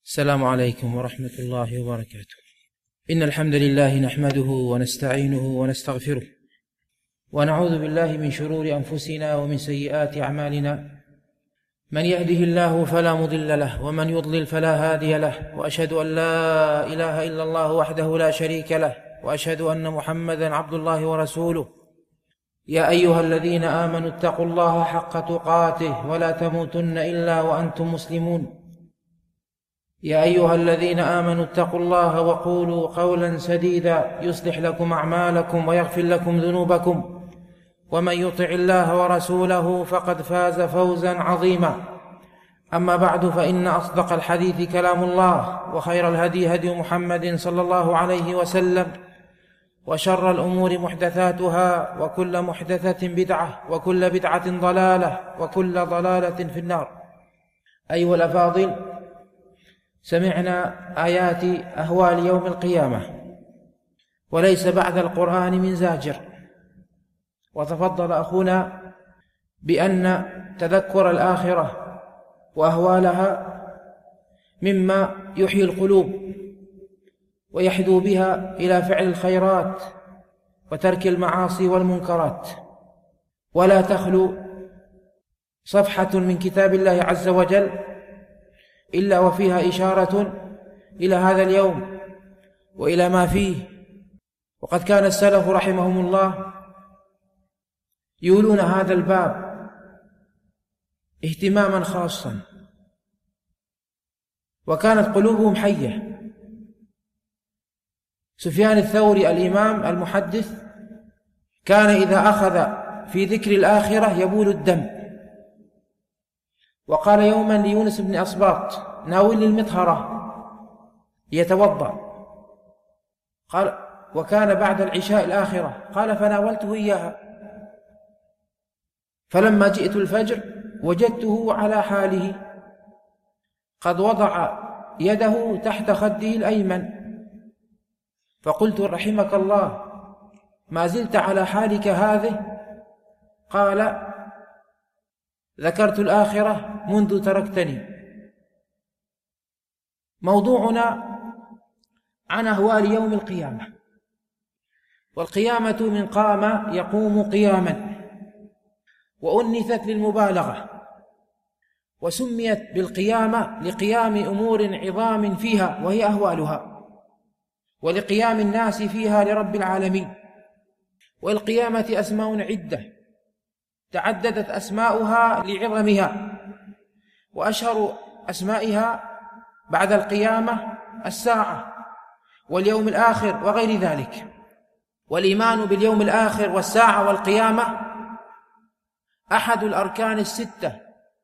السلام عليكم ورحمة الله وبركاته. إن الحمد لله نحمده ونستعينه ونستغفره، ونعوذ بالله من شرور أنفسنا ومن سيئات أعمالنا. من يهده الله فلا مضل له، ومن يضلل فلا هادي له، وأشهد أن لا إله إلا الله وحده لا شريك له، وأشهد أن محمدا عبد الله ورسوله. يا أيها الذين آمنوا اتقوا الله حق تقاته ولا تموتن إلا وأنتم مسلمون. يا أيها الذين آمنوا اتقوا الله وقولوا قولا سديدا يصلح لكم أعمالكم ويغفر لكم ذنوبكم، ومن يطع الله ورسوله فقد فاز فوزا عظيما. أما بعد، فإن أصدق الحديث كلام الله، وخير الهدي هدي محمد صلى الله عليه وسلم، وشر الأمور محدثاتها، وكل محدثة بدعة، وكل بدعة ضلالة، وكل ضلالة في النار. أيها الأفاضل، سمعنا آيات أهوال يوم القيامة، وليس بعد القرآن من زاجر. وتفضل أخونا بأن تذكر الآخرة وأهوالها مما يحيي القلوب ويحدو بها إلى فعل الخيرات وترك المعاصي والمنكرات. ولا تخلو صفحة من كتاب الله عز وجل إلا وفيها إشارة إلى هذا اليوم وإلى ما فيه. وقد كان السلف رحمهم الله يولون هذا الباب اهتماما خاصا، وكانت قلوبهم حية. سفيان الثوري الإمام المحدث كان إذا أخذ في ذكر الآخرة يبول الدم. وقال يوما ليونس بن أصباط: ناولني المطهرة يتوضأ. قال: وكان بعد العشاء الآخرة. قال: فناولته إياها، فلما جئت الفجر وجدته على حاله، قد وضع يده تحت خده الأيمن، فقلت: رحمك الله، ما زلت على حالك هذه؟ قال: ذكرت الآخرة منذ تركتني. موضوعنا عن أهوال يوم القيامة. والقيامة من قام يقوم قياما، وأنثت للمبالغة، وسميت بالقيامة لقيام أمور عظام فيها وهي أهوالها، ولقيام الناس فيها لرب العالمين. والقيامة أسماء عدة تعددت أسماؤها لعظمها، وأشهر أسمائها بعد القيامة الساعة واليوم الآخر وغير ذلك. والإيمان باليوم الآخر والساعة والقيامة أحد الأركان الستة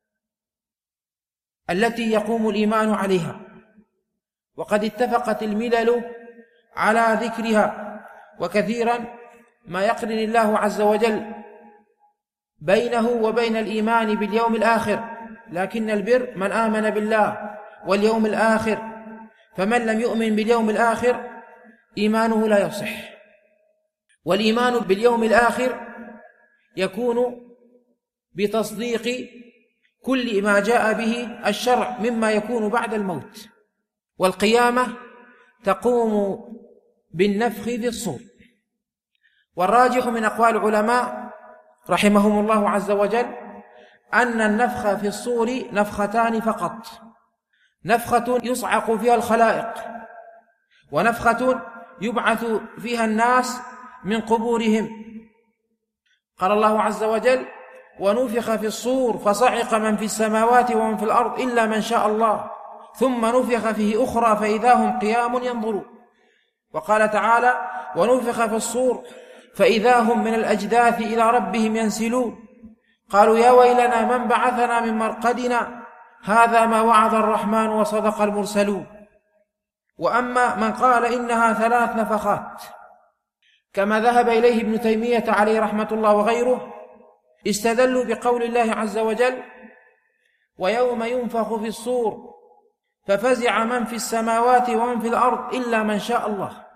التي يقوم الإيمان عليها، وقد اتفقت الملل على ذكرها. وكثيرا ما يقرن الله عز وجل بينه وبين الإيمان باليوم الآخر، لكن البر من آمن بالله واليوم الآخر، فمن لم يؤمن باليوم الآخر إيمانه لا يصح. والإيمان باليوم الآخر يكون بتصديق كل ما جاء به الشرع مما يكون بعد الموت. والقيامة تقوم بالنفخ في الصور. والراجح من أقوال العلماء رحمهم الله عز وجل أن النفخ في الصور نفختان فقط: نفخة يصعق فيها الخلائق، ونفخة يبعث فيها الناس من قبورهم. قال الله عز وجل: ونفخ في الصور فصعق من في السماوات ومن في الأرض إلا من شاء الله، ثم نفخ فيه أخرى فإذا هم قيام ينظرون. وقال تعالى: ونفخ في الصور فإذا هم من الأجداث إلى ربهم ينسلون. قالوا: يا ويلنا من بعثنا من مرقدنا، هذا ما وعد الرحمن وصدق المرسلون. وأما من قال إنها 3 نفخات كما ذهب إليه ابن تيمية عليه رحمة الله وغيره، استدلوا بقول الله عز وجل: ويوم ينفخ في الصور ففزع من في السماوات ومن في الأرض إلا من شاء الله.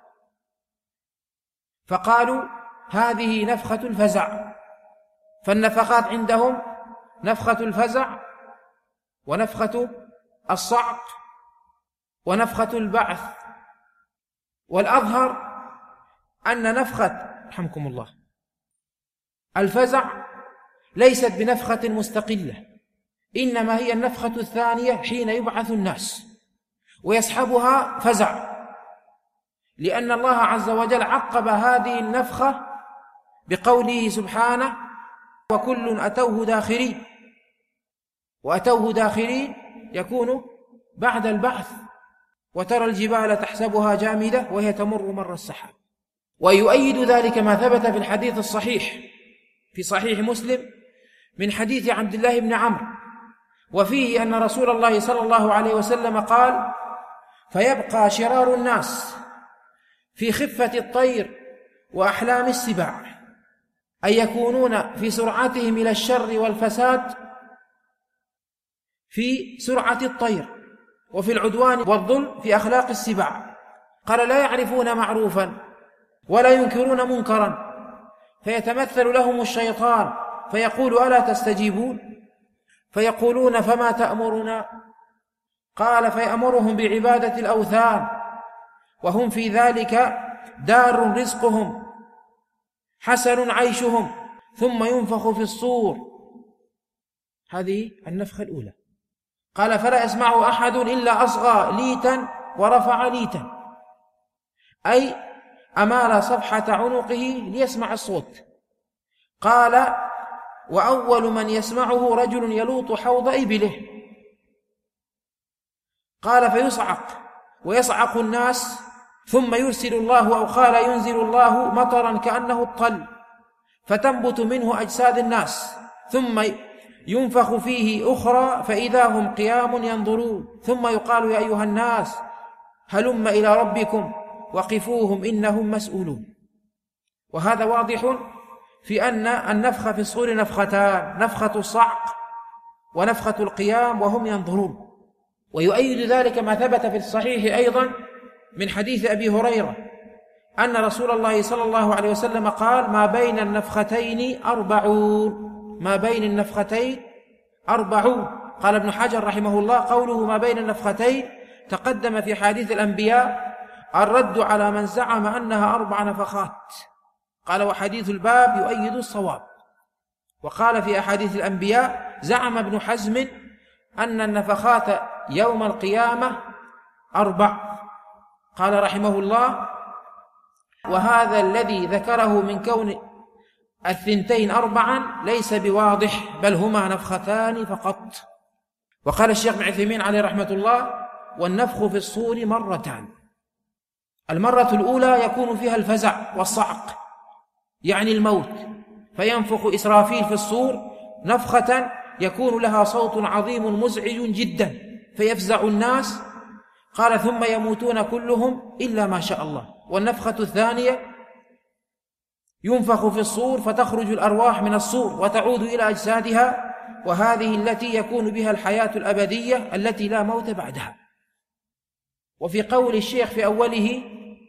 فقالوا: هذه نفخة الفزع. فالنفخات عندهم نفخة الفزع ونفخة الصعق ونفخة البعث. والأظهر أن نفخة رحمكم الله الفزع ليست بنفخة مستقلة، إنما هي النفخة الثانية حين يبعث الناس ويسحبها فزع، لأن الله عز وجل عقب هذه النفخة بقوله سبحانه: وكل أتوه داخرين. وأتوه داخرين يكون بعد البعث. وترى الجبال تحسبها جامدة وهي تمر مر السحاب. ويؤيد ذلك ما ثبت في الحديث الصحيح في صحيح مسلم من حديث عبد الله بن عمرو، وفيه أن رسول الله صلى الله عليه وسلم قال: فيبقى شرار الناس في خفة الطير وأحلام السباع، أي يكونون في سرعتهم إلى الشر والفساد في سرعة الطير، وفي العدوان والظلم في أخلاق السباع. قال: لا يعرفون معروفا ولا ينكرون منكرا، فيتمثل لهم الشيطان فيقول: ألا تستجيبون؟ فيقولون: فما تأمرنا؟ قال: فيأمرهم بعبادة الأوثان، وهم في ذلك دار رزقهم حسن عيشهم، ثم ينفخ في الصور. هذه النفخة الأولى. قال: فلا يسمع أحد إلا أصغى ليتا ورفع ليتا، أي أمال صفحة عنقه ليسمع الصوت. قال: وأول من يسمعه رجل يلوط حوض إبله. قال: فيصعق ويصعق الناس، ثم يرسل الله، أو قال ينزل الله مطرا كأنه الطل، فتنبت منه أجساد الناس، ثم ينفخ فيه أخرى فإذا هم قيام ينظرون، ثم يقال: يا أيها الناس هلم إلى ربكم وقفوهم إنهم مسؤولون. وهذا واضح في أن النفخ في الصور نفختان: نفخة الصعق ونفخة القيام وهم ينظرون. ويؤيد ذلك ما ثبت في الصحيح أيضا من حديث أبي هريرة أن رسول الله صلى الله عليه وسلم قال: ما بين النفختين 40. ما بين النفختين 40. قال ابن حجر رحمه الله: قوله ما بين النفختين تقدم في حديث الأنبياء الرد على من زعم أنها 4 نفخات. قال: وحديث الباب يؤيد الصواب. وقال في أحاديث الأنبياء: زعم ابن حزم أن النفخات يوم القيامة 4. قال رحمه الله: وهذا الذي ذكره من كون 2 4 ليس بواضح، بل هما نفختان فقط. وقال الشيخ ابن عثيمين عليه رحمة الله: والنفخ في الصور 2 مرتان. المرة الأولى يكون فيها الفزع والصعق، يعني الموت، فينفخ إسرافيل في الصور نفخة يكون لها صوت عظيم مزعج جدا فيفزع الناس. قال: ثم يموتون كلهم إلا ما شاء الله. والنفخة الثانية ينفخ في الصور فتخرج الأرواح من الصور وتعود إلى أجسادها، وهذه التي يكون بها الحياة الأبدية التي لا موت بعدها. وفي قول الشيخ في أوله: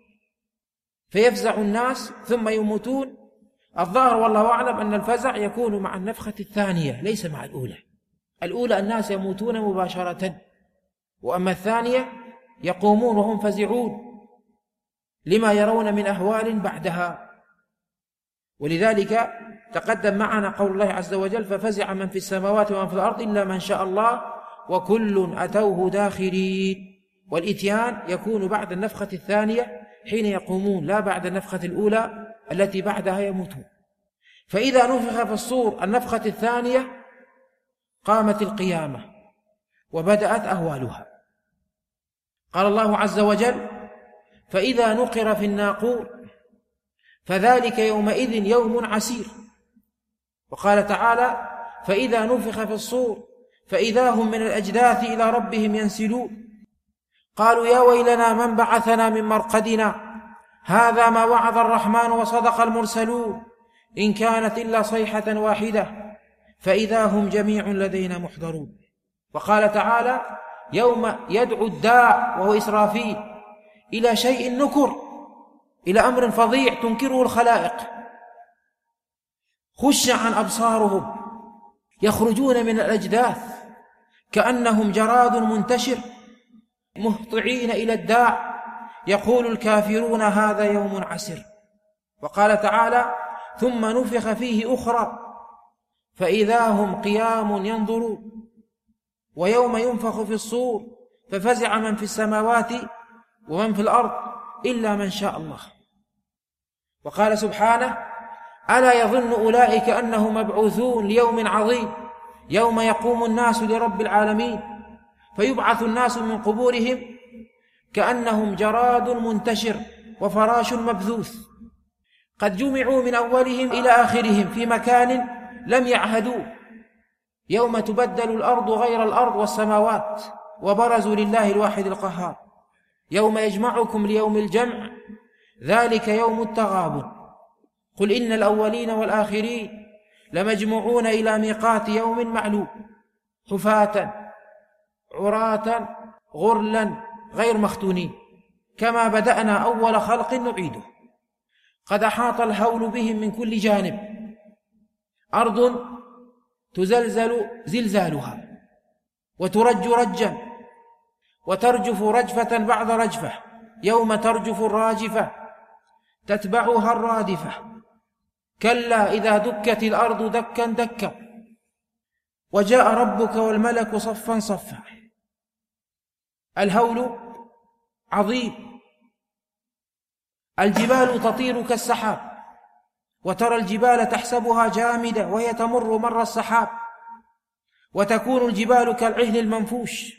فيفزع الناس ثم يموتون، الظاهر والله أعلم أن الفزع يكون مع النفخة الثانية ليس مع الأولى. الأولى الناس يموتون مباشرة، وأما الثانية يقومون وهم فزعون لما يرون من أهوال بعدها. ولذلك تقدم معنا قول الله عز وجل: ففزع من في السماوات ومن في الأرض إلا من شاء الله وكل أتوه داخرين. والإتيان يكون بعد النفخة الثانية حين يقومون، لا بعد النفخة الأولى التي بعدها يموتون. فإذا نفخ في الصور النفخة الثانية قامت القيامة وبدأت أهوالها. قال الله عز وجل: فإذا نقر في الناقور فذلك يومئذ يوم عسير. وقال تعالى: فإذا نفخ في الصور فإذا هم من الأجداث إلى ربهم ينسلون. قالوا: يا ويلنا من بعثنا من مرقدنا هذا ما وعد الرحمن وصدق المرسلون إن كانت إلا صيحة واحدة فإذا هم جميع لدينا محضرون. وقال تعالى: يوم يدعو الداع وهو إسرافيل إلى شيء نكر، إلى أمر فظيع تنكره الخلائق، خش عن أبصارهم يخرجون من الأجداث كأنهم جراد منتشر مهطعين إلى الداع يقول الكافرون هذا يوم عسر. وقال تعالى: ثم نفخ فيه أخرى فإذا هم قيام ينظرون ويوم ينفخ في الصور ففزع من في السماوات ومن في الأرض إلا من شاء الله. وقال سبحانه: ألا يظن أولئك أنهم مبعوثون ليوم عظيم يوم يقوم الناس لرب العالمين فيبعث الناس من قبورهم كأنهم جراد منتشر وفراش مبثوث قد جمعوا من أولهم إلى آخرهم في مكان لم يعهدوه يوم تبدل الأرض غير الأرض والسماوات وبرزوا لله الواحد القهار يوم يجمعكم ليوم الجمع ذلك يوم التغابن قل إن الأولين والآخرين لمجموعون إلى ميقات يوم معلوم حفاة عراة غرلا غير مختونين كما بدأنا أول خلق نعيده قد أحاط الهول بهم من كل جانب أرض تزلزل زلزالها وترج رجا وترجف رجفة بعد رجفة يوم ترجف الراجفة تتبعها الرادفة كلا إذا دكت الأرض دكا دكا وجاء ربك والملك صفا صفا. الهول عظيم. الجبال تطير كالسحاب وترى الجبال تحسبها جامدة وهي تمر مر السحاب وتكون الجبال كالعهن المنفوش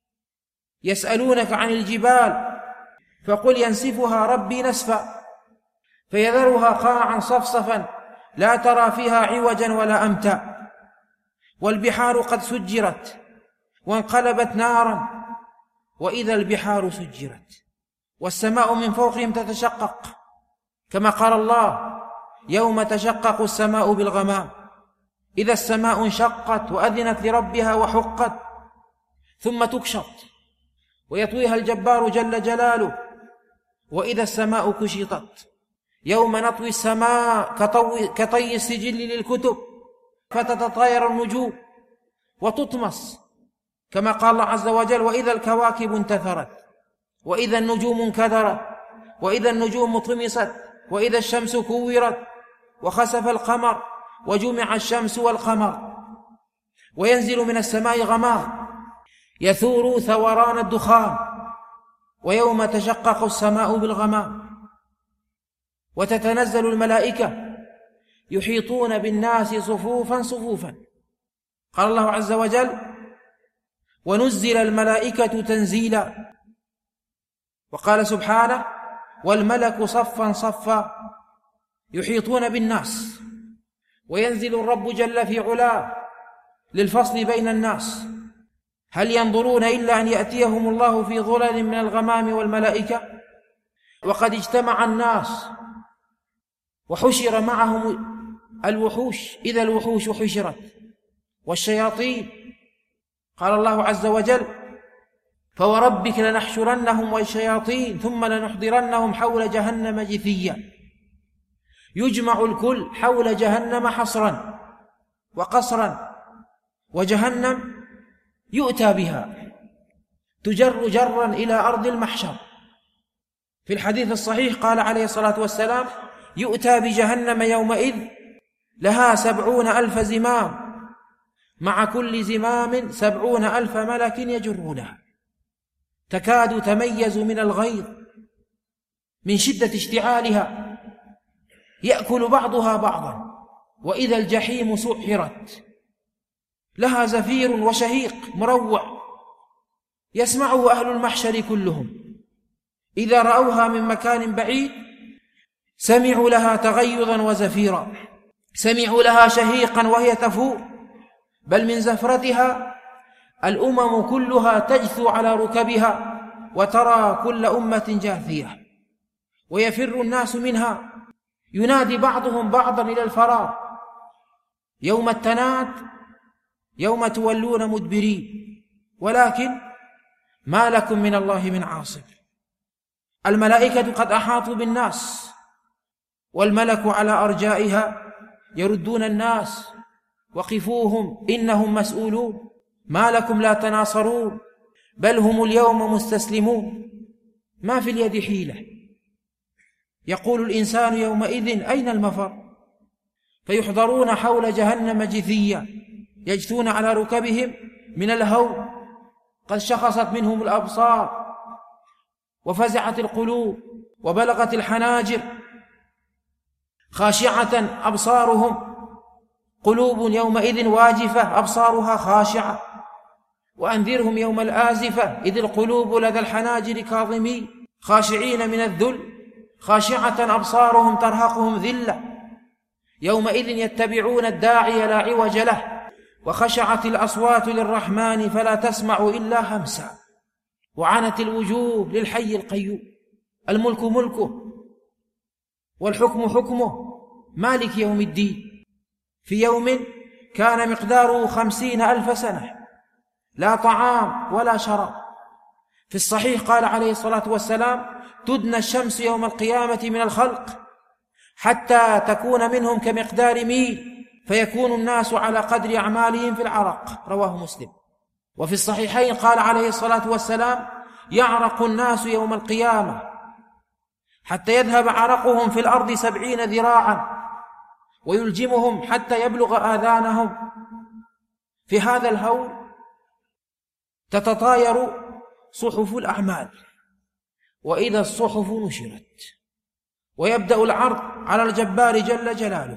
يسألونك عن الجبال فقل ينسفها ربي نسفا فيذرها قاعا صفصفا لا ترى فيها عوجا ولا أمتا والبحار قد سجرت وانقلبت نارا وإذا البحار سجرت والسماء من فوقهم تتشقق كما قال الله يوم تشقق السماء بالغمام إذا السماء انشقت وأذنت لربها وحقت ثم تكشط ويطويها الجبار جل جلاله وإذا السماء كشطت يوم نطوي السماء كطي السجل للكتب فتتطاير النجوم وتطمس كما قال الله عز وجل وإذا الكواكب انتثرت وإذا النجوم انكدرت وإذا النجوم طمست وإذا الشمس كورت وخسف القمر وجمع الشمس والقمر وينزل من السماء غمام يثور ثوران الدخان ويوم تشقق السماء بالغمام وتتنزل الملائكة يحيطون بالناس صفوفا صفوفا قال الله عز وجل ونزل الملائكة تنزيلا وقال سبحانه والملك صفا صفا يحيطون بالناس وينزل الرب جل في علاه للفصل بين الناس هل ينظرون إلا أن يأتيهم الله في ظلل من الغمام والملائكة وقد اجتمع الناس وحشر معهم الوحوش إذا الوحوش حشرت والشياطين قال الله عز وجل فوربك لنحشرنهم والشياطين ثم لنحضرنهم حول جهنم جثيا يجمع الكل حول جهنم حصرا وقصرا وجهنم يؤتى بها تجر جرا إلى أرض المحشر في الحديث الصحيح قال عليه الصلاة والسلام يؤتى بجهنم يومئذ لها 70,000 زمام مع كل زمام 70,000 ملك يجرونها تكاد تميز من الغيظ من شدة اشتعالها يأكل بعضها بعضا وإذا الجحيم سعرت لها زفير وشهيق مروع يسمعه أهل المحشر كلهم إذا رأوها من مكان بعيد سمعوا لها تغيظا وزفيرا سمعوا لها شهيقا وهي تفور بل من زفرتها الأمم كلها تجثو على ركبها وترى كل أمة جاثية ويفر الناس منها ينادي بعضهم بعضا إلى الفرار يوم التناد يوم تولون مدبرين ولكن ما لكم من الله من عاصم. الملائكة قد أحاطوا بالناس والملك على أرجائها يردون الناس وقفوهم إنهم مسؤولون ما لكم لا تناصرون بل هم اليوم مستسلمون ما في اليد حيلة. يقول الإنسان يومئذ أين المفر؟ فيحضرون حول جهنم جثيا يجثون على ركبهم من الهول، قد شخصت منهم الأبصار وفزعت القلوب وبلغت الحناجر، خاشعة أبصارهم، قلوب يومئذ واجفة أبصارها خاشعة. وأنذرهم يوم الآزفة إذ القلوب لدى الحناجر كاظمين خاشعين من الذل، خاشعة أبصارهم ترهقهم ذلة. يومئذ يتبعون الداعي لا عوج له، وخشعت الأصوات للرحمن فلا تسمع إلا همسا، وعنت الوجوه للحي القيوم. الملك ملكه والحكم حكمه، مالك يوم الدين، في يوم كان مقداره 50,000 سنة، لا طعام ولا شراب. في الصحيح قال عليه الصلاة والسلام: تدنى الشمس يوم القيامة من الخلق حتى تكون منهم كمقدار ميل، فيكون الناس على قدر أعمالهم في العرق. رواه مسلم. وفي الصحيحين قال عليه الصلاة والسلام: يعرق الناس يوم القيامة حتى يذهب عرقهم في الأرض 70 ذراعا، ويلجمهم حتى يبلغ آذانهم. في هذا الهول تتطاير صحف الأعمال، وإذا الصحف نشرت ويبدأ العرض على الجبار جل جلاله.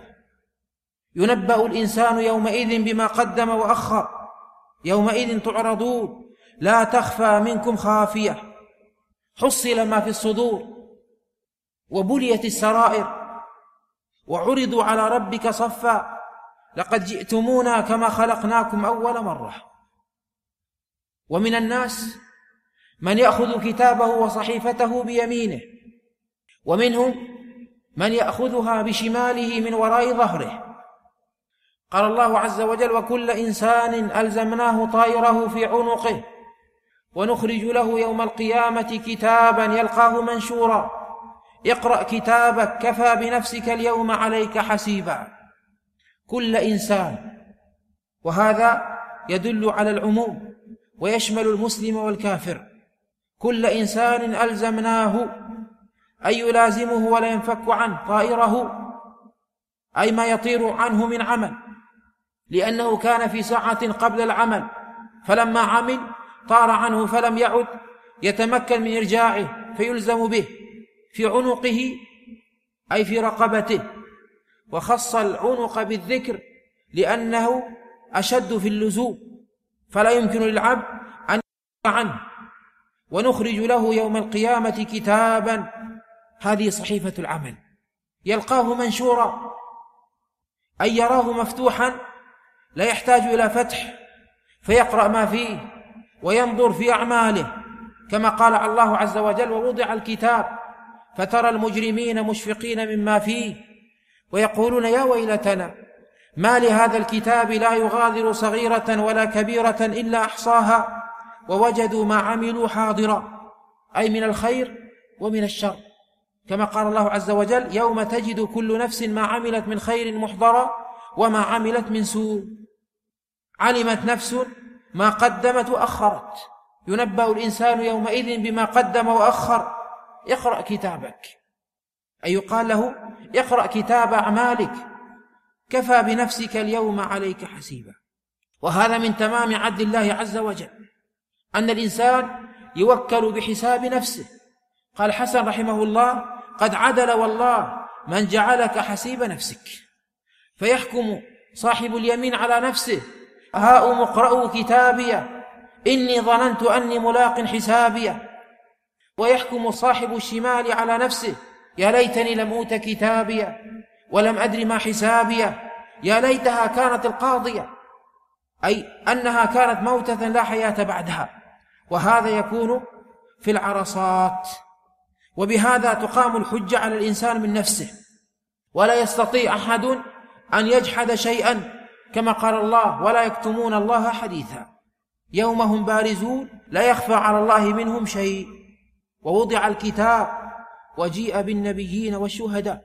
ينبأ الإنسان يومئذ بما قدم وأخر، يومئذ تعرضون لا تخفى منكم خافية، حصل ما في الصدور وبليت السرائر، وعرضوا على ربك صفا لقد جئتمونا كما خلقناكم أول مرة. ومن الناس من يأخذ كتابه وصحيفته بيمينه، ومنهم من يأخذها بشماله من وراء ظهره. قال الله عز وجل: وكل إنسان ألزمناه طائره في عنقه ونخرج له يوم القيامة كتابا يلقاه منشورا اقرأ كتابك كفى بنفسك اليوم عليك حسيبا. كل إنسان، وهذا يدل على العموم ويشمل المسلم والكافر. كل إنسان ألزمناه أي يلازمه ولا ينفك عنه طائره، أي ما يطير عنه من عمل، لأنه كان في ساعة قبل العمل، فلما عمل طار عنه فلم يعد يتمكن من إرجاعه فيلزم به في عنقه أي في رقبته. وخص العنق بالذكر لأنه أشد في اللزوم، فلا يمكن للعبد أن ينفك عنه. ونخرج له يوم القيامة كتابا، هذه صحيفة العمل، يلقاه منشورا أي يراه مفتوحا لا يحتاج إلى فتح، فيقرأ ما فيه وينظر في أعماله، كما قال الله عز وجل: ووضع الكتاب فترى المجرمين مشفقين مما فيه ويقولون يا ويلتنا ما لهذا الكتاب لا يغادر صغيرة ولا كبيرة إلا أحصاها ووجدوا ما عملوا حاضرا، أي من الخير ومن الشر، كما قال الله عز وجل: يوم تجد كل نفس ما عملت من خير محضرا وما عملت من سوء. علمت نفس ما قدمت وأخرت. ينبأ الإنسان يومئذ بما قدم وأخر. اقرأ كتابك، أي يقال له: اقرأ كتاب أعمالك كفى بنفسك اليوم عليك حسيبا. وهذا من تمام عدل الله عز وجل، أن الإنسان يوكل بحساب نفسه. قال حسن رحمه الله: قد عدل والله من جعلك حسيب نفسك. فيحكم صاحب اليمين على نفسه: هاؤم اقرأوا كتابي إني ظننت أني ملاق حسابي. ويحكم صاحب الشمال على نفسه: يا ليتني لم أوت كتابي ولم أدر ما حسابي، يا ليتها كانت القاضية، أي أنها كانت موتة لا حياة بعدها. وهذا يكون في العرصات. وبهذا تقام الحجة على الإنسان من نفسه، ولا يستطيع أحد أن يجحد شيئا، كما قال الله: ولا يكتمون الله حديثا. يوم هم بارزون لا يخفى على الله منهم شيء. ووضع الكتاب وجيء بالنبيين والشهداء.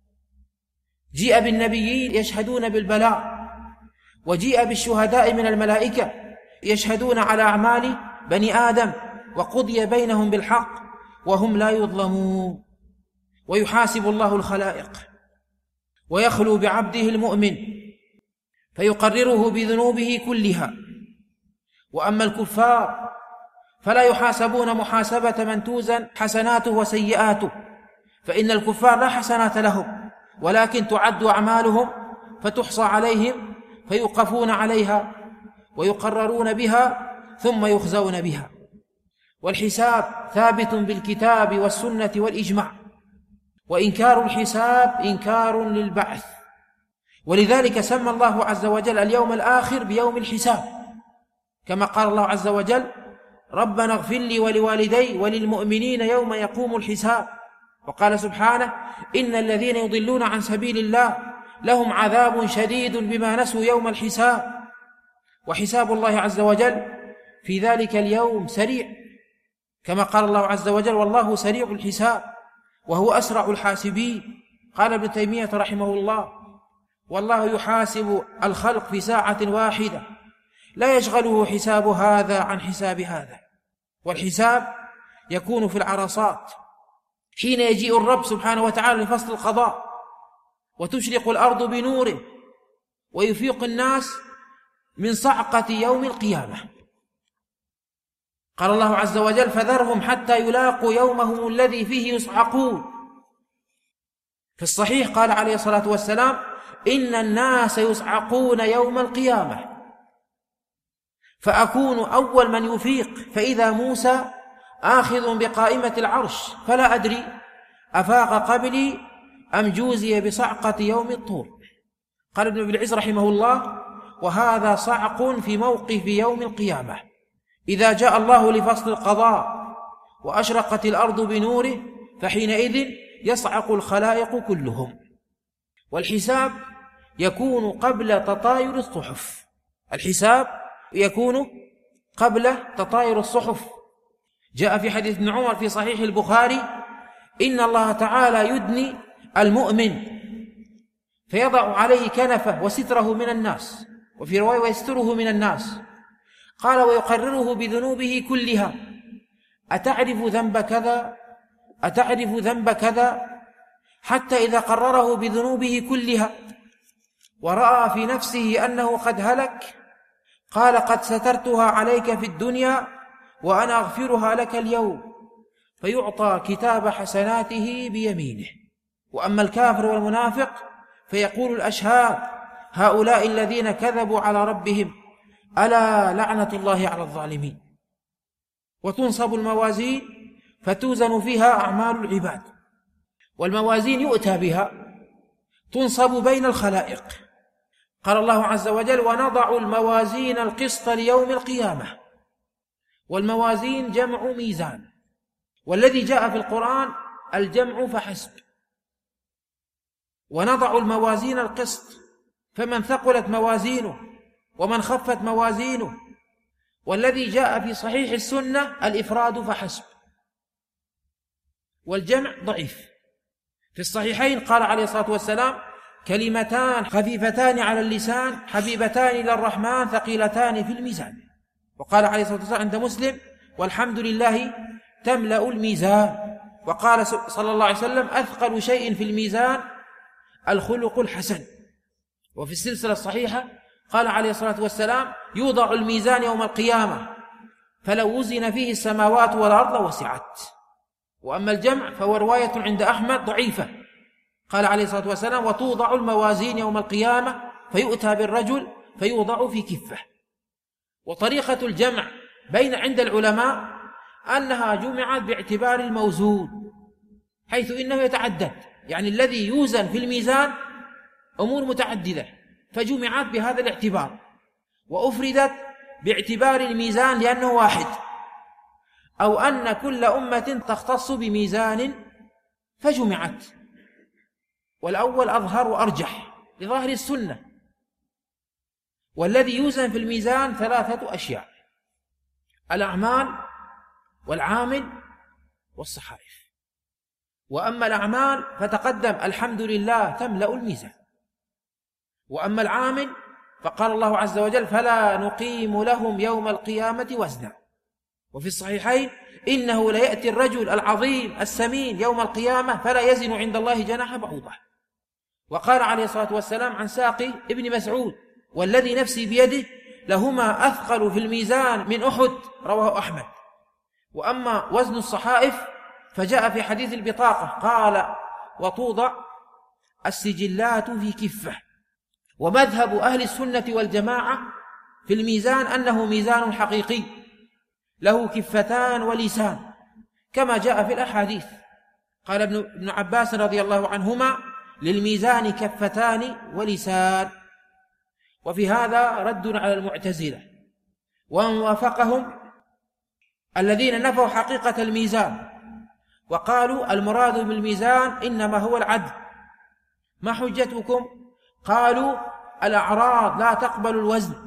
جيء بالنبيين يشهدون بالبلاغ، وجيء بالشهداء من الملائكة يشهدون على أعمال بني آدم وقضي بينهم بالحق وهم لا يظلمون. ويحاسب الله الخلائق ويخلو بعبده المؤمن فيقرره بذنوبه كلها. وأما الكفار فلا يحاسبون محاسبة من توزن حسناته وسيئاته، فإن الكفار لا حسنات لهم ولكن تعد أعمالهم فتحصى عليهم فيوقفون عليها ويقررون بها ثم يخزون بها. والحساب ثابت بالكتاب والسنة والإجماع، وإنكار الحساب إنكار للبعث، ولذلك سمى الله عز وجل اليوم الآخر بيوم الحساب، كما قال الله عز وجل: ربنا اغفر لي ولوالدي وللمؤمنين يوم يقوم الحساب. وقال سبحانه: إن الذين يضلون عن سبيل الله لهم عذاب شديد بما نسوا يوم الحساب. وحساب الله عز وجل في ذلك اليوم سريع، كما قال الله عز وجل: والله سريع الحساب وهو أسرع الحاسبين. قال ابن تيمية رحمه الله: والله يحاسب الخلق في ساعة واحدة لا يشغله حساب هذا عن حساب هذا. والحساب يكون في العرصات حين يجيء الرب سبحانه وتعالى لفصل القضاء وتشرق الأرض بنوره ويفيق الناس من صعقة يوم القيامة. قال الله عز وجل: فذرهم حتى يلاقوا يومهم الذي فيه يصعقون. في الصحيح قال عليه الصلاة والسلام: إن الناس يصعقون يوم القيامة فأكون أول من يفيق، فإذا موسى آخذ بقائمة العرش فلا أدري أفاق قبلي أم جوزي بصعقة يوم الطور. قال ابن أبي العز رحمه الله: وهذا صعق في موقف يوم القيامة إذا جاء الله لفصل القضاء وأشرقت الأرض بنوره، فحينئذ يصعق الخلائق كلهم. والحساب يكون قبل تطاير الصحف. الحساب يكون قبل تطاير الصحف. جاء في حديث ابن عمر في صحيح البخاري: إن الله تعالى يدني المؤمن فيضع عليه كنفه وستره من الناس، وفي رواية ويستره من الناس. قال: ويقرره بذنوبه كلها: أتعرف ذنب كذا؟ أتعرف ذنب كذا؟ حتى إذا قرره بذنوبه كلها ورأى في نفسه أنه قد هلك قال: قد سترتها عليك في الدنيا وأنا أغفرها لك اليوم، فيعطى كتاب حسناته بيمينه. وأما الكافر والمنافق فيقول الأشهاد: هؤلاء الذين كذبوا على ربهم ألا لعنة الله على الظالمين. وتنصب الموازين فتوزن فيها أعمال العباد، والموازين يؤتى بها تنصب بين الخلائق. قال الله عز وجل: ونضع الموازين القسط ليوم القيامة. والموازين جمع ميزان، والذي جاء في القرآن الجمع فحسب. ونضع الموازين القسط، فمن ثقلت موازينه ومن خفت موازينه. والذي جاء في صحيح السنة الإفراد فحسب، والجمع ضعيف. في الصحيحين قال عليه الصلاة والسلام: كلمتان خفيفتان على اللسان حبيبتان إلى الرحمن ثقيلتان في الميزان. وقال عليه الصلاة والسلام عند مسلم: والحمد لله تملأ الميزان. وقال صلى الله عليه وسلم: أثقل شيء في الميزان الخلق الحسن. وفي السلسلة الصحيحة قال عليه الصلاة والسلام: يوضع الميزان يوم القيامة فلو وزن فيه السماوات والأرض وسعت. وأما الجمع فهو رواية عند أحمد ضعيفة. قال عليه الصلاة والسلام: وتوضع الموازين يوم القيامة فيؤتى بالرجل فيوضع في كفة. وطريقة الجمع عند العلماء أنها جمعت باعتبار الموزون، حيث إنه يتعدد، يعني الذي يوزن في الميزان أمور متعددة فجمعت بهذا الاعتبار، وأفردت باعتبار الميزان لأنه واحد، أو أن كل أمة تختص بميزان فجمعت. والأول أظهر وأرجح لظاهر السنة. والذي يوزن في الميزان 3 أشياء: الأعمال والعامل والصحائف. وأما الأعمال فتقدم الحمد لله تملأ الميزان. وأما العامل فقال الله عز وجل: فلا نقيم لهم يوم القيامة وزنا. وفي الصحيحين: إنه ليأتي الرجل العظيم السمين يوم القيامة فلا يزن عند الله جناح بعوضة. وقال عليه الصلاة والسلام عن ساقي ابن مسعود: والذي نفسي بيده لهما أثقل في الميزان من أحد، رواه أحمد. وأما وزن الصحائف فجاء في حديث البطاقة قال: وتوضع السجلات في كفة. ومذهب أهل السنة والجماعة في الميزان أنه ميزان حقيقي له كفتان ولسان كما جاء في الأحاديث. قال ابن عباس رضي الله عنهما: للميزان كفتان ولسان. وفي هذا رد على المعتزلة ومن وافقهم الذين نفوا حقيقة الميزان وقالوا المراد بالميزان إنما هو العدل. ما حجتكم؟ قالوا: الأعراض لا تقبل الوزن،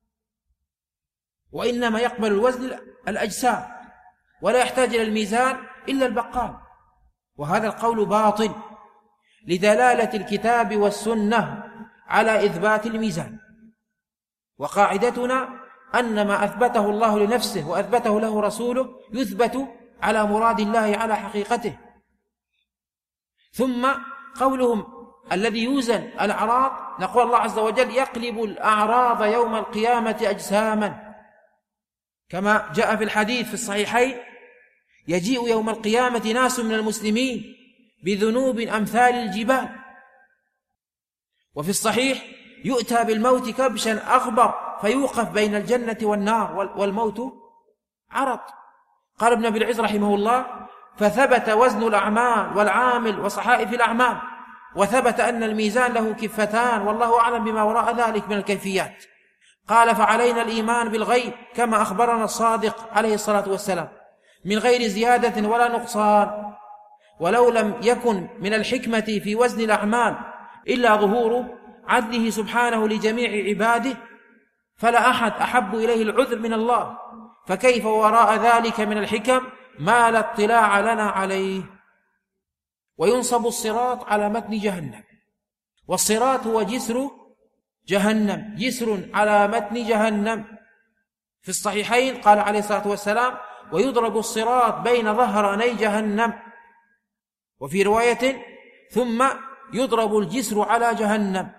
وإنما يقبل الوزن الأجسام، ولا يحتاج إلى الميزان إلا البقال. وهذا القول باطل لدلالة الكتاب والسنة على إثبات الميزان. وقاعدتنا أن ما أثبته الله لنفسه وأثبته له رسوله يثبت على مراد الله على حقيقته. ثم قولهم الذي يوزن الأعراض، نقول الله عز وجل: يقلب الأعراض يوم القيامة أجساما، كما جاء في الحديث في الصحيحين: يجيء يوم القيامة ناس من المسلمين بذنوب أمثال الجبال. وفي الصحيح: يؤتى بالموت كبشا أغبر فيوقف بين الجنة والنار والموت عرض. قال ابن أبي العز رحمه الله: فثبت وزن الأعمال والعامل وصحائف الأعمال، وثبت أن الميزان له كفتان، والله أعلم بما وراء ذلك من الكيفيات. قال: فعلينا الإيمان بالغيب كما أخبرنا الصادق عليه الصلاة والسلام من غير زيادة ولا نقصان. ولو لم يكن من الحكمة في وزن الأعمال إلا ظهور عدله سبحانه لجميع عباده، فلا أحد أحب إليه العذر من الله، فكيف وراء ذلك من الحكم ما لا اطلاع لنا عليه. وينصب الصراط على متن جهنم، والصراط هو جسر جهنم، جسر على متن جهنم. في الصحيحين قال عليه الصلاة والسلام: ويضرب الصراط بين ظهراني جهنم. وفي رواية: ثم يضرب الجسر على جهنم.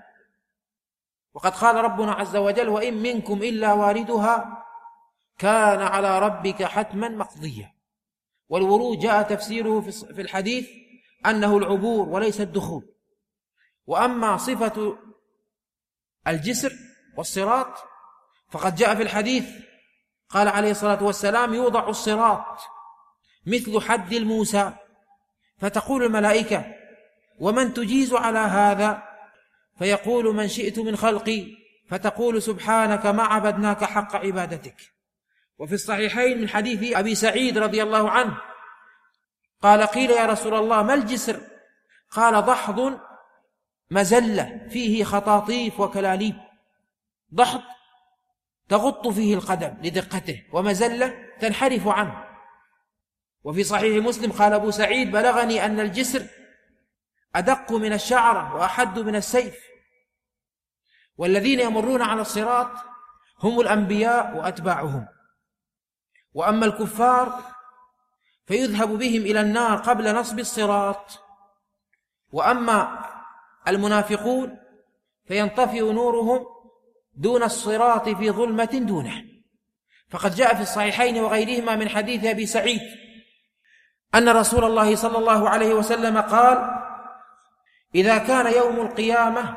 وقد قال ربنا عز وجل: وإن منكم إلا واردها كان على ربك حتما مقضيا. والورود جاء تفسيره في الحديث أنه العبور وليس الدخول. وأما صفة الجسر والصراط فقد جاء في الحديث قال عليه الصلاة والسلام: يوضع الصراط مثل حد الموسى، فتقول الملائكة: ومن تجيز على هذا؟ فيقول: من شئت من خلقي، فتقول: سبحانك ما عبدناك حق عبادتك. وفي الصحيحين من حديث أبي سعيد رضي الله عنه قال: قيل يا رسول الله ما الجسر؟ قال: ضحض مزلة فيه خطاطيف وكلاليب. ضحض تغط فيه القدم لدقته، ومزلة تنحرف عنه. وفي صحيح مسلم قال أبو سعيد: بلغني أن الجسر أدق من الشعرة وأحد من السيف. والذين يمرون على الصراط هم الأنبياء وأتباعهم. وأما الكفار فيذهب بهم إلى النار قبل نصب الصراط. وأما المنافقون فينطفئ نورهم دون الصراط في ظلمة دونه. فقد جاء في الصحيحين وغيرهما من حديث أبي سعيد أن رسول الله صلى الله عليه وسلم قال: إذا كان يوم القيامة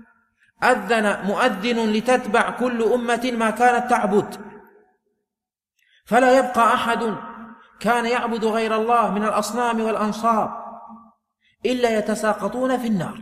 أذن مؤذن لتتبع كل أمة ما كانت تعبد، فلا يبقى أحد كان يعبد غير الله من الأصنام والأنصاب إلا يتساقطون في النار.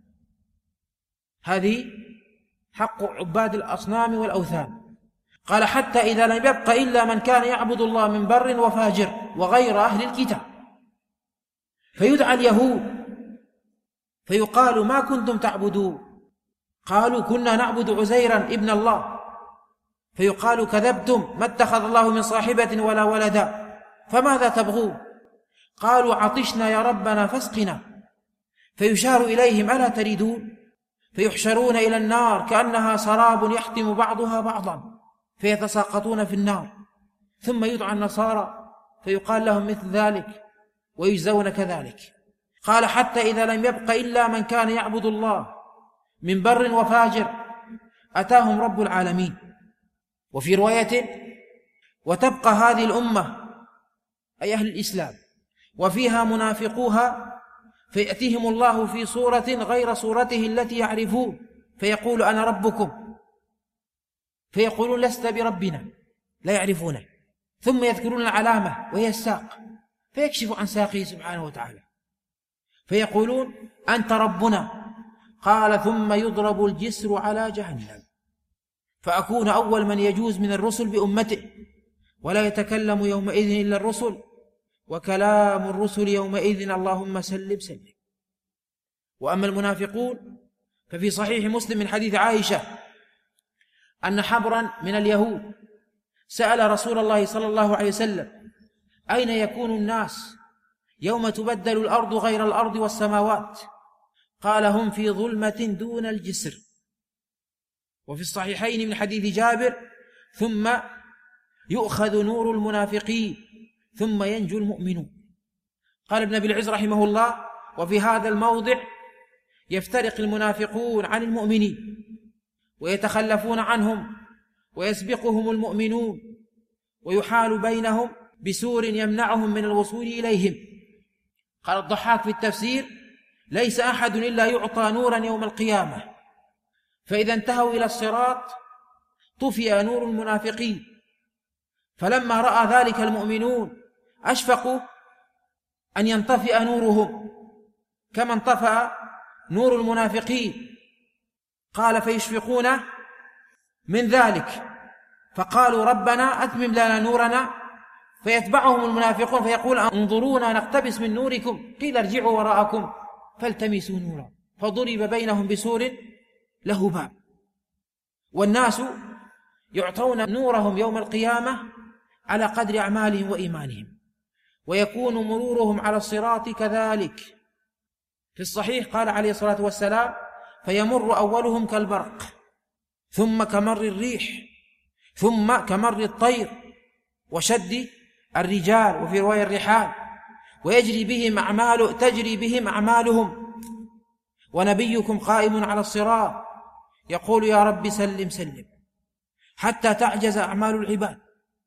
هذه حق عباد الأصنام والأوثان. قال: حتى إذا لم يبق إلا من كان يعبد الله من بر وفاجر وغير أهل الكتاب، فيدعى اليهود فيقال: ما كنتم تعبدون؟ قالوا: كنا نعبد عزيرا ابن الله. فيقال: كذبتم، ما اتخذ الله من صاحبة ولا ولدا، فماذا تبغون؟ قالوا: عطشنا يا ربنا فاسقنا. فيشار إليهم: ألا تريدون؟ فيحشرون إلى النار كأنها سراب يحتم بعضها بعضا، فيتساقطون في النار. ثم يدعى النصارى فيقال لهم مثل ذلك ويجزون كذلك. قال حتى إذا لم يبق إلا من كان يعبد الله من بر وفاجر أتاهم رب العالمين. وفي رواية وتبقى هذه الأمة أي أهل الإسلام وفيها منافقوها فيأتيهم الله في صورة غير صورته التي يعرفون فيقول أنا ربكم، فيقولون لست بربنا، لا يعرفونه، ثم يذكرون العلامة وهي الساق فيكشف عن ساقه سبحانه وتعالى فيقولون أنت ربنا. قال ثم يضرب الجسر على جهنم فأكون أول من يجوز من الرسل بأمته ولا يتكلم يومئذ إلا الرسل وكلام الرسل يومئذ اللهم سلم سلم. وأما المنافقون ففي صحيح مسلم من حديث عائشة أن حبرا من اليهود سأل رسول الله صلى الله عليه وسلم أين يكون الناس يوم تبدل الأرض غير الأرض والسماوات؟ قال هم في ظلمة دون الجسر. وفي الصحيحين من حديث جابر ثم يؤخذ نور المنافقين ثم ينجو المؤمنون. قال ابن أبي العز رحمه الله وفي هذا الموضع يفترق المنافقون عن المؤمنين ويتخلفون عنهم ويسبقهم المؤمنون ويحال بينهم بسور يمنعهم من الوصول إليهم. قال الضحاك في التفسير ليس أحد إلا يعطى نورا يوم القيامة فإذا انتهوا إلى الصراط طفئ نور المنافقين فلما رأى ذلك المؤمنون أشفقوا أن ينطفئ نورهم كما انطفأ نور المنافقين. قال فيشفقون من ذلك فقالوا ربنا أتمم لنا نورنا فيتبعهم المنافقون فيقول انظرونا نقتبس من نوركم قيل ارجعوا وراءكم فالتمسوا نورا فضرب بينهم بسور له باب. والناس يعطون نورهم يوم القيامة على قدر أعمالهم وإيمانهم ويكون مرورهم على الصراط كذلك. في الصحيح قال عليه الصلاة والسلام فيمر أولهم كالبرق ثم كمر الريح ثم كمر الطير وشد الرجال وفي رواية الرحال تجري بهم أعمالهم ونبيكم قائم على الصراط يقول يا رب سلم سلم حتى تعجز أعمال العباد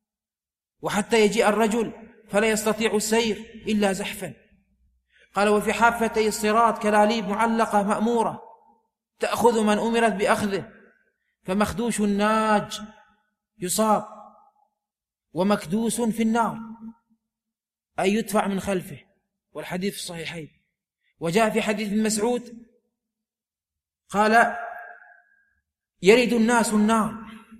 وحتى يجيء الرجل فلا يستطيع السير إلا زحفا. قال وفي حافتي الصراط كلاليب معلقة مأمورة تأخذ من أمرت بأخذه فمخدوش الناج يصاب ومكدوس في النار أي يدفع من خلفه. والحديث في الصحيحين. وجاء في حديث ابن مسعود قال يرد الناس النار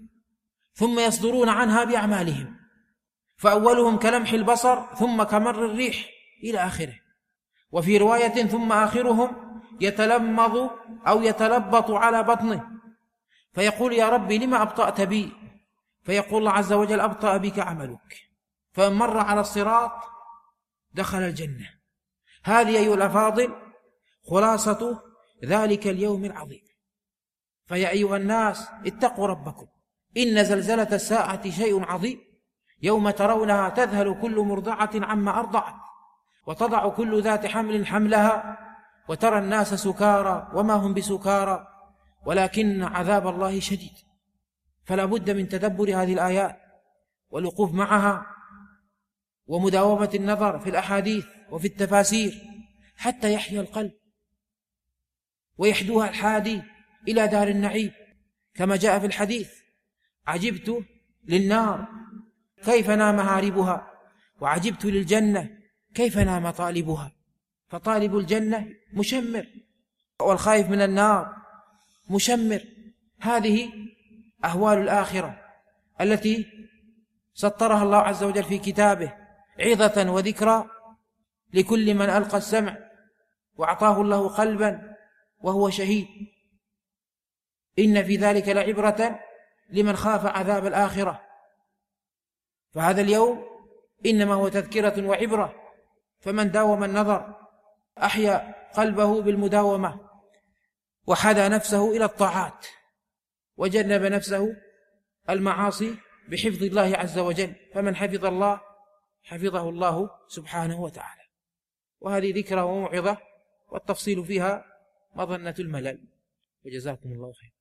ثم يصدرون عنها بأعمالهم فأولهم كلمح البصر ثم كمر الريح إلى آخره. وفي رواية ثم آخرهم يتلمض أو يتلبط على بطنه فيقول يا ربي لما أبطأت بي؟ فيقول الله عز وجل أبطأ بك عملك فمن مر على الصراط دخل الجنة. هذه أيها الأفاضل خلاصة ذلك اليوم العظيم. فيا أيها الناس اتقوا ربكم إن زلزلة الساعة شيء عظيم يوم ترونها تذهل كل مرضعة عما أرضعت وتضع كل ذات حمل حملها وترى الناس سكارى وما هم بسكارى ولكن عذاب الله شديد. فلا بد من تدبر هذه الآيات والوقوف معها ومداومة النظر في الأحاديث وفي التفاسير حتى يحيا القلب ويحدوها الحادي إلى دار النعيم كما جاء في الحديث عجبت للنار كيف نام هاربها وعجبت للجنة كيف نام طالبها. فطالب الجنة مشمر والخائف من النار مشمر. هذه أهوال الآخرة التي سطرها الله عز وجل في كتابه عظة وذكرى لكل من ألقى السمع وأعطاه الله قلبا وهو شهيد. إن في ذلك لعبرة لمن خاف عذاب الآخرة. فهذا اليوم إنما هو تذكرة وعبرة فمن داوم النظر أحيا قلبه بالمداومة وحدى نفسه إلى الطاعات وجنب نفسه المعاصي بحفظ الله عز وجل، فمن حفظ الله حفظه الله سبحانه وتعالى. وهذه ذكرى وموعظة، والتفصيل فيها مظنة الملل. وجزاكم الله خير.